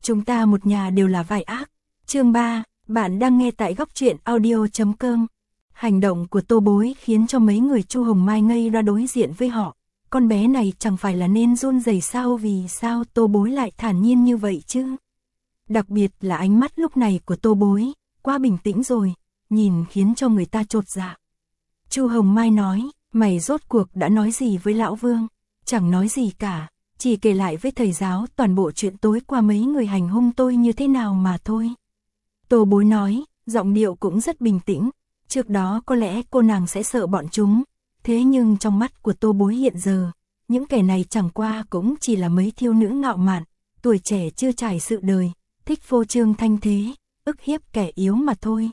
Chúng ta một nhà đều là vai ác. Chương 3, bạn đang nghe tại góc truyện audio.com. Hành động của Tô Bối khiến cho mấy người Chu Hồng Mai ngây ra đối diện với họ. Con bé này chẳng phải là nên run rẩy sao, vì sao Tô Bối lại thản nhiên như vậy chứ? Đặc biệt là ánh mắt lúc này của Tô Bối, quá bình tĩnh rồi, nhìn khiến cho người ta chột dạ. Chu Hồng Mai nói, mày rốt cuộc đã nói gì với Lão Vương? Chẳng nói gì cả, chỉ kể lại với thầy giáo toàn bộ chuyện tối qua mấy người hành hung tôi như thế nào mà thôi. Tô Bối nói, giọng điệu cũng rất bình tĩnh, trước đó có lẽ cô nàng sẽ sợ bọn chúng, thế nhưng trong mắt của Tô Bối hiện giờ, những kẻ này chẳng qua cũng chỉ là mấy thiếu nữ ngạo mạn, tuổi trẻ chưa trải sự đời, thích phô trương thanh thế, ức hiếp kẻ yếu mà thôi.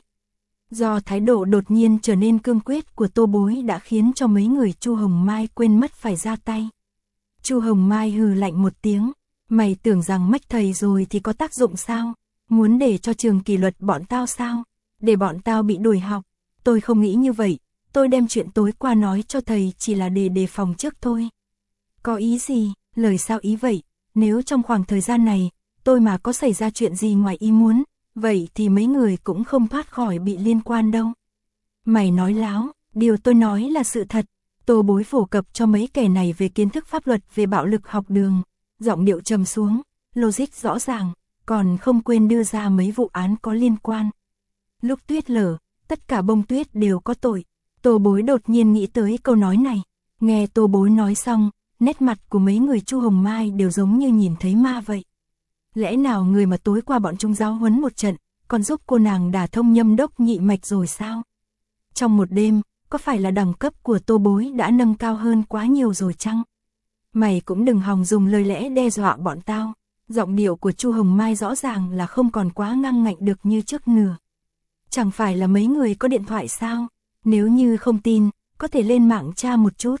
Do thái độ đột nhiên trở nên cương quyết của Tô Bối đã khiến cho mấy người Chu Hồng Mai quên mất phải ra tay. Chu Hồng Mai hừ lạnh một tiếng, mày tưởng rằng mách thầy rồi thì có tác dụng sao? Muốn để cho trường kỷ luật bọn tao sao? Để bọn tao bị đuổi học? Tôi không nghĩ như vậy, tôi đem chuyện tối qua nói cho thầy chỉ là để đề phòng trước thôi. Có ý gì? Lời sao ý vậy? Nếu trong khoảng thời gian này, tôi mà có xảy ra chuyện gì ngoài ý muốn, vậy thì mấy người cũng không thoát khỏi bị liên quan đâu. Mày nói láo, điều tôi nói là sự thật. Tô Bối phổ cập cho mấy kẻ này về kiến thức pháp luật về bạo lực học đường, giọng điệu trầm xuống, logic rõ ràng, còn không quên đưa ra mấy vụ án có liên quan. Lúc tuyết lở, tất cả bông tuyết đều có tội. Tô Bối đột nhiên nghĩ tới câu nói này. Nghe Tô Bối nói xong, nét mặt của mấy người Chu Hồng Mai đều giống như nhìn thấy ma vậy. Lẽ nào người mà tối qua bọn chúng giáo huấn một trận, còn giúp cô nàng đả thông nhâm đốc nhị mạch rồi sao? Trong một đêm, có phải là đẳng cấp của Tô Bối đã nâng cao hơn quá nhiều rồi chăng? Mày cũng đừng hòng dùng lời lẽ đe dọa bọn tao. Giọng điệu của Chu Hồng Mai rõ ràng là không còn quá ngang ngạnh được như trước nữa. Chẳng phải là mấy người có điện thoại sao? Nếu như không tin, có thể lên mạng tra một chút.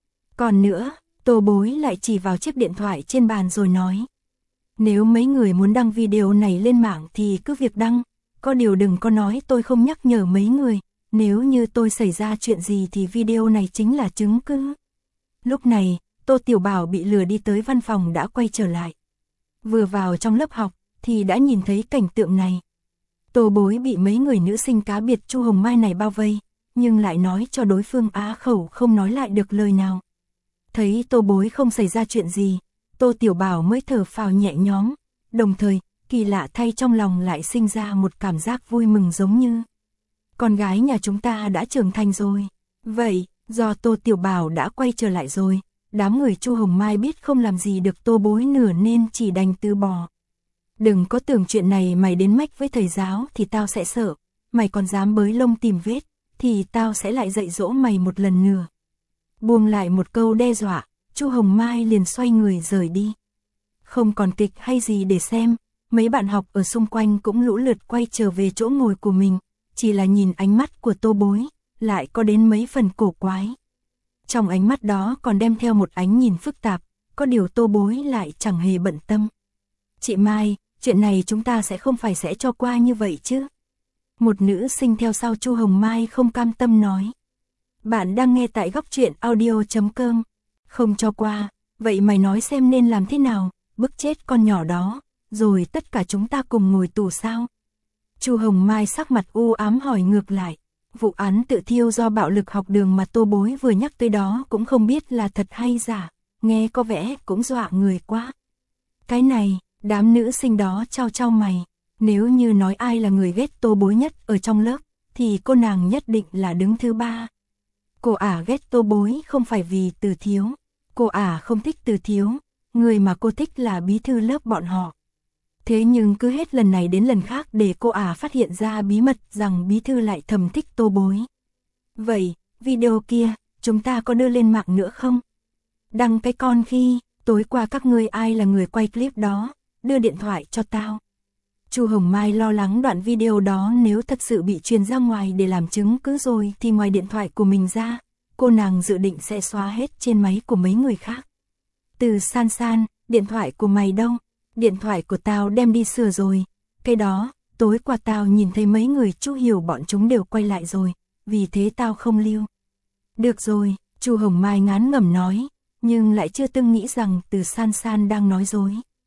Còn nữa, Tô Bối lại chỉ vào chiếc điện thoại trên bàn rồi nói. Nếu mấy người muốn đăng video này lên mạng thì cứ việc đăng, có điều đừng có nói tôi không nhắc nhở mấy người, nếu như tôi xảy ra chuyện gì thì video này chính là chứng cứ. Lúc này, Tô Tiểu Bảo bị lừa đi tới văn phòng đã quay trở lại. Vừa vào trong lớp học thì đã nhìn thấy cảnh tượng này. Tô Bối bị mấy người nữ sinh cá biệt Chu Hồng Mai này bao vây, nhưng lại nói cho đối phương á khẩu không nói lại được lời nào. Thấy Tô Bối không xảy ra chuyện gì, Tô Tiểu Bảo mới thở phào nhẹ nhõm, đồng thời, kỳ lạ thay trong lòng lại sinh ra một cảm giác vui mừng giống như con gái nhà chúng ta đã trưởng thành rồi. Vậy, do Tô Tiểu Bảo đã quay trở lại rồi, đám người Chu Hồng Mai biết không làm gì được Tô Bối nữa nên chỉ đành từ bỏ. Đừng có tưởng chuyện này mày đến mách với thầy giáo thì tao sẽ sợ, mày còn dám bới lông tìm vết, thì tao sẽ lại dạy dỗ mày một lần nữa. Buông lại một câu đe dọa, Chu Hồng Mai liền xoay người rời đi. Không còn kịch hay gì để xem, mấy bạn học ở xung quanh cũng lũ lượt quay trở về chỗ ngồi của mình, chỉ là nhìn ánh mắt của Tô Bối, lại có đến mấy phần cổ quái. Trong ánh mắt đó còn đem theo một ánh nhìn phức tạp, có điều Tô Bối lại chẳng hề bận tâm. Chị Mai, chuyện này chúng ta không phải sẽ cho qua như vậy chứ? Một nữ sinh theo sau Chu Hồng Mai không cam tâm nói. Bạn đang nghe tại góc truyện audio.com. Không cho qua, vậy mày nói xem nên làm thế nào, bức chết con nhỏ đó, rồi tất cả chúng ta cùng ngồi tù sao? Chu Hồng Mai sắc mặt u ám hỏi ngược lại. Vụ án tự thiêu do bạo lực học đường mà Tô Bối vừa nhắc tới đó cũng không biết là thật hay giả, nghe có vẻ cũng dọa người quá. Cái này, đám nữ sinh đó trao trao mày, nếu như nói ai là người ghét Tô Bối nhất ở trong lớp, thì cô nàng nhất định là đứng thứ ba. Cô ả ghét Tô Bối không phải vì Từ Thiếu, cô ả không thích Từ Thiếu, người mà cô thích là bí thư lớp bọn họ. Thế nhưng cứ hết lần này đến lần khác để cô ả phát hiện ra bí mật rằng bí thư lại thầm thích Tô Bối. Vậy, video kia, chúng ta có đưa lên mạng nữa không? Đăng cái con khi, tối qua các ngươi ai là người quay clip đó, đưa điện thoại cho tao. Chu Hồng Mai lo lắng đoạn video đó nếu thật sự bị truyền ra ngoài để làm chứng cứ rồi thì ngoài điện thoại của mình ra, cô nàng dự định sẽ xóa hết trên máy của mấy người khác. Từ San San, điện thoại của mày đâu? Điện thoại của tao đem đi sửa rồi. Cái đó, tối qua tao nhìn thấy mấy người Chu Hiểu bọn chúng đều quay lại rồi, vì thế tao không lưu. Được rồi, Chu Hồng Mai ngán ngẩm nói, nhưng lại chưa từng nghĩ rằng Từ San San đang nói dối.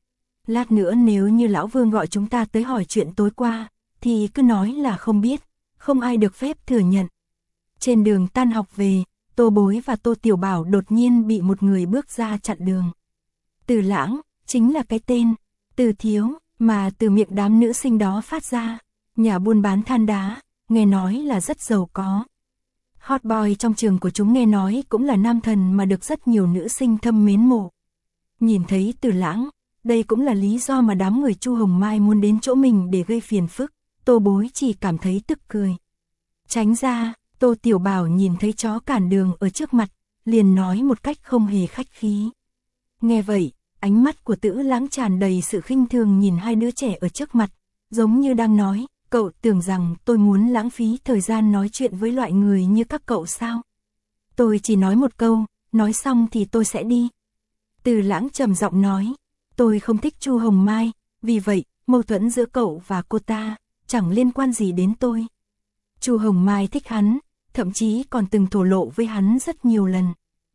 Lát nữa nếu như lão Vương gọi chúng ta tới hỏi chuyện tối qua, thì cứ nói là không biết, không ai được phép thừa nhận. Trên đường tan học về, Tô Bối và Tô Tiểu Bảo đột nhiên bị một người bước ra chặn đường. Từ Lãng, chính là cái tên Từ Thiếu mà từ miệng đám nữ sinh đó phát ra. Nhà buôn bán than đá, nghe nói là rất giàu có. Hot boy trong trường của chúng nghe nói cũng là nam thần mà được rất nhiều nữ sinh thâm mến mộ. Nhìn thấy Từ Lãng, đây cũng là lý do mà đám người Chu Hồng Mai muốn đến chỗ mình để gây phiền phức. Tô Bối chỉ cảm thấy tức cười. Tránh ra, Tô Tiểu Bảo nhìn thấy chó cản đường ở trước mặt, liền nói một cách không hề khách khí. Nghe vậy, ánh mắt của Tử Lãng tràn đầy sự khinh thường nhìn hai đứa trẻ ở trước mặt, giống như đang nói, cậu tưởng rằng tôi muốn lãng phí thời gian nói chuyện với loại người như các cậu sao? Tôi chỉ nói một câu, nói xong thì tôi sẽ đi. Từ Lãng trầm giọng nói, tôi không thích Chu Hồng Mai, vì vậy, mâu thuẫn giữa cậu và cô ta, chẳng liên quan gì đến tôi. Chu Hồng Mai thích hắn, thậm chí còn từng thổ lộ với hắn rất nhiều lần.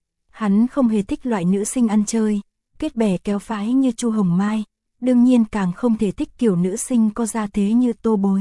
Hắn không hề thích loại nữ sinh ăn chơi, kết bè kéo phái như Chu Hồng Mai, đương nhiên càng không thể thích kiểu nữ sinh có gia thế như Tô Bối.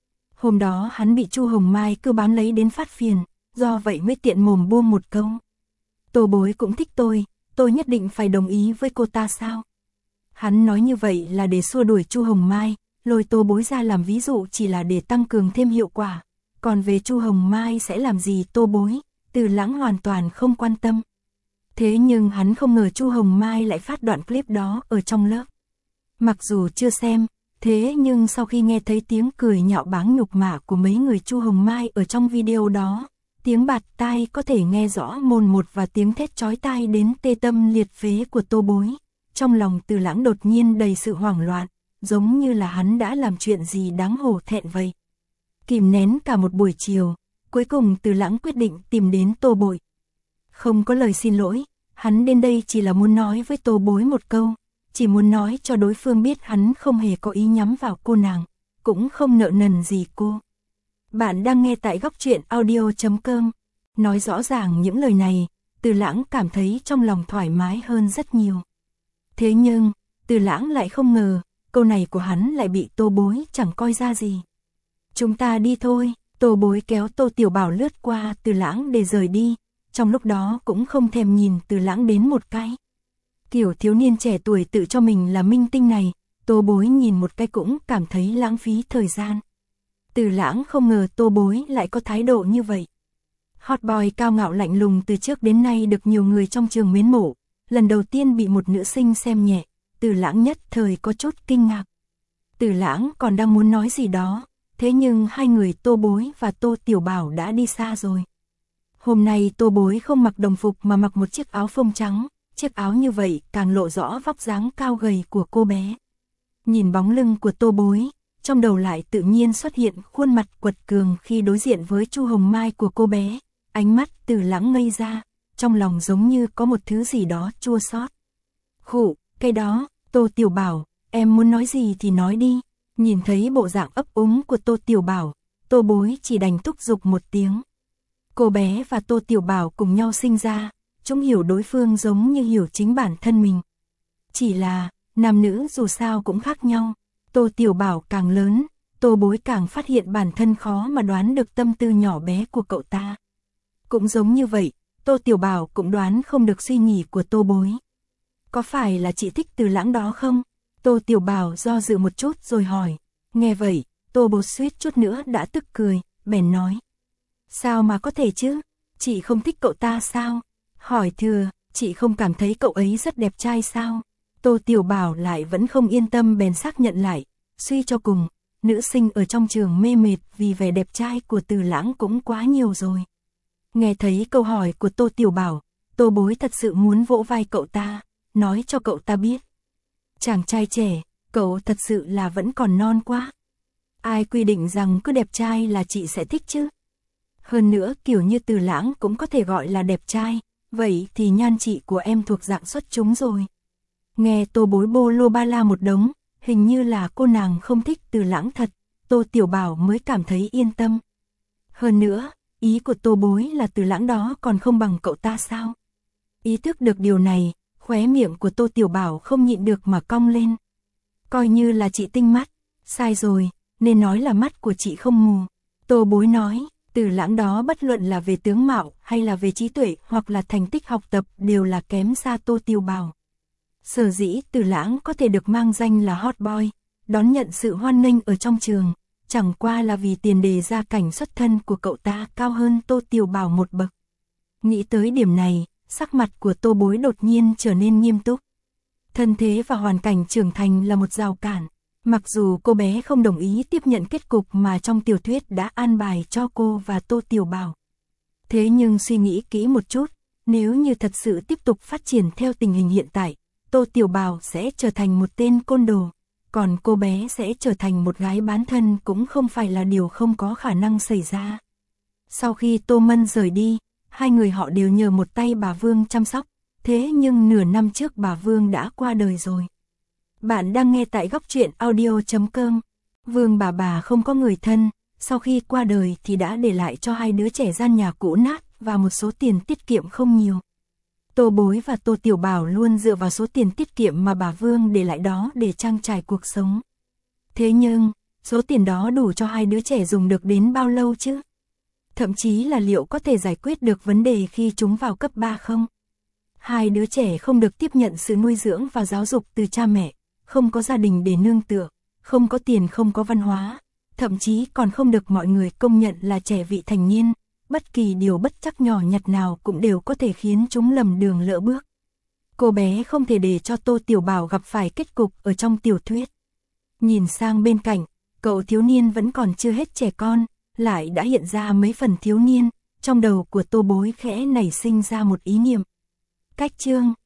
Hôm đó hắn bị Chu Hồng Mai cứ bám lấy đến phát phiền, do vậy mới tiện mồm buông một câu. Tô Bối cũng thích tôi nhất định phải đồng ý với cô ta sao? Hắn nói như vậy là để xua đuổi Chu Hồng Mai, lôi Tô Bối ra làm ví dụ chỉ là để tăng cường thêm hiệu quả. Còn về Chu Hồng Mai sẽ làm gì Tô Bối, Từ Lãng hoàn toàn không quan tâm. Thế nhưng hắn không ngờ Chu Hồng Mai lại phát đoạn clip đó ở trong lớp. Mặc dù chưa xem, thế nhưng sau khi nghe thấy tiếng cười nhạo báng nhục mạ của mấy người Chu Hồng Mai ở trong video đó, tiếng bạt tai có thể nghe rõ mồn một và tiếng thét chói tai đến tê tâm liệt phế của Tô Bối. Trong lòng Từ Lãng đột nhiên đầy sự hoảng loạn, giống như là hắn đã làm chuyện gì đáng hổ thẹn vậy. Kìm nén cả một buổi chiều, cuối cùng Từ Lãng quyết định tìm đến Tô Bội. Không có lời xin lỗi, hắn đến đây chỉ là muốn nói với Tô Bối một câu, chỉ muốn nói cho đối phương biết hắn không hề có ý nhắm vào cô nàng, cũng không nợ nần gì cô. Bạn đang nghe tại góc truyện audio.com. Nói rõ ràng những lời này, Từ Lãng cảm thấy trong lòng thoải mái hơn rất nhiều. Thế nhưng, Từ Lãng lại không ngờ, câu này của hắn lại bị Tô Bối chẳng coi ra gì. Chúng ta đi thôi, Tô Bối kéo Tô Tiểu Bảo lướt qua Từ Lãng để rời đi, trong lúc đó cũng không thèm nhìn Từ Lãng đến một cái. Kiểu thiếu niên trẻ tuổi tự cho mình là minh tinh này, Tô Bối nhìn một cái cũng cảm thấy lãng phí thời gian. Từ Lãng không ngờ Tô Bối lại có thái độ như vậy. Hot boy cao ngạo lạnh lùng từ trước đến nay được nhiều người trong trường mến mộ, lần đầu tiên bị một nữ sinh xem nhẹ, Từ Lãng nhất thời có chút kinh ngạc. Từ Lãng còn đang muốn nói gì đó, thế nhưng hai người Tô Bối và Tô Tiểu Bảo đã đi xa rồi. Hôm nay Tô Bối không mặc đồng phục mà mặc một chiếc áo phông trắng, chiếc áo như vậy càng lộ rõ vóc dáng cao gầy của cô bé. Nhìn bóng lưng của Tô Bối, trong đầu lại tự nhiên xuất hiện khuôn mặt quật cường khi đối diện với Chu Hồng Mai của cô bé, ánh mắt Từ Lãng ngây ra, trong lòng giống như có một thứ gì đó chua xót. Khụ, cái đó, Tô Tiểu Bảo, em muốn nói gì thì nói đi. Nhìn thấy bộ dạng ấp úng của Tô Tiểu Bảo, Tô Bối chỉ đành thúc giục một tiếng. Cô bé và Tô Tiểu Bảo cùng nhau sinh ra, chúng hiểu đối phương giống như hiểu chính bản thân mình. Chỉ là, nam nữ dù sao cũng khác nhau, Tô Tiểu Bảo càng lớn, Tô Bối càng phát hiện bản thân khó mà đoán được tâm tư nhỏ bé của cậu ta. Cũng giống như vậy, Tô Tiểu Bảo cũng đoán không được suy nghĩ của Tô Bối. Có phải là chị thích Từ Lãng đó không? Tô Tiểu Bảo do dự một chút rồi hỏi. Nghe vậy, Tô Bối suýt chút nữa đã tức cười, bèn nói. Sao mà có thể chứ? Chị không thích cậu ta sao? Hỏi thừa, chị không cảm thấy cậu ấy rất đẹp trai sao? Tô Tiểu Bảo lại vẫn không yên tâm bèn xác nhận lại. Suy cho cùng, nữ sinh ở trong trường mê mệt vì vẻ đẹp trai của Từ Lãng cũng quá nhiều rồi. Nghe thấy câu hỏi của Tô Tiểu Bảo, Tô Bối thật sự muốn vỗ vai cậu ta, nói cho cậu ta biết. Chàng trai trẻ, cậu thật sự là vẫn còn non quá. Ai quy định rằng cứ đẹp trai là chị sẽ thích chứ? Hơn nữa kiểu như Từ Lãng cũng có thể gọi là đẹp trai, vậy thì nhan trị của em thuộc dạng xuất chúng rồi. Nghe Tô Bối bô lô ba la một đống, hình như là cô nàng không thích Từ Lãng thật, Tô Tiểu Bảo mới cảm thấy yên tâm. Hơn nữa, ý của Tô Bối là Từ Lãng đó còn không bằng cậu ta sao? Ý thức được điều này, khóe miệng của Tô Tiểu Bảo không nhịn được mà cong lên. Coi như là chị tinh mắt. Sai rồi, nên nói là mắt của chị không mù. Tô Bối nói, Từ Lãng đó bất luận là về tướng mạo hay là về trí tuệ hoặc là thành tích học tập đều là kém xa Tô Tiểu Bảo. Sở dĩ Từ Lãng có thể được mang danh là hot boy, đón nhận sự hoan nghênh ở trong trường, chẳng qua là vì tiền đề gia cảnh xuất thân của cậu ta cao hơn Tô Tiểu Bảo một bậc. Nghĩ tới điểm này, sắc mặt của Tô Bối đột nhiên trở nên nghiêm túc. Thân thế và hoàn cảnh trưởng thành là một rào cản. Mặc dù cô bé không đồng ý tiếp nhận kết cục mà trong tiểu thuyết đã an bài cho cô và Tô Tiểu Bảo. Thế nhưng suy nghĩ kỹ một chút, nếu như thật sự tiếp tục phát triển theo tình hình hiện tại, Tô Tiểu Bảo sẽ trở thành một tên côn đồ, còn cô bé sẽ trở thành một gái bán thân cũng không phải là điều không có khả năng xảy ra. Sau khi Tô Mân rời đi, hai người họ đều nhờ một tay bà Vương chăm sóc, thế nhưng nửa năm trước bà Vương đã qua đời rồi. Bạn đang nghe tại góc truyện audio.com. Vương bà không có người thân, sau khi qua đời thì đã để lại cho hai đứa trẻ gian nhà cũ nát và một số tiền tiết kiệm không nhiều. Tô Bối và Tô Tiểu Bảo luôn dựa vào số tiền tiết kiệm mà bà Vương để lại đó để trang trải cuộc sống. Thế nhưng, số tiền đó đủ cho hai đứa trẻ dùng được đến bao lâu chứ? Thậm chí là liệu có thể giải quyết được vấn đề khi chúng vào cấp 3 không? Hai đứa trẻ không được tiếp nhận sự nuôi dưỡng và giáo dục từ cha mẹ, không có gia đình để nương tựa, không có tiền, không có văn hóa, thậm chí còn không được mọi người công nhận là trẻ vị thành niên, bất kỳ điều bất trắc nhỏ nhặt nào cũng đều có thể khiến chúng lầm đường lỡ bước. Cô bé không thể để cho Tô Tiểu Bảo gặp phải kết cục ở trong tiểu thuyết. Nhìn sang bên cạnh, cậu thiếu niên vẫn còn chưa hết trẻ con, lại đã hiện ra mấy phần thiếu niên, trong đầu của Tô Bối khẽ nảy sinh ra một ý niệm. Cách chương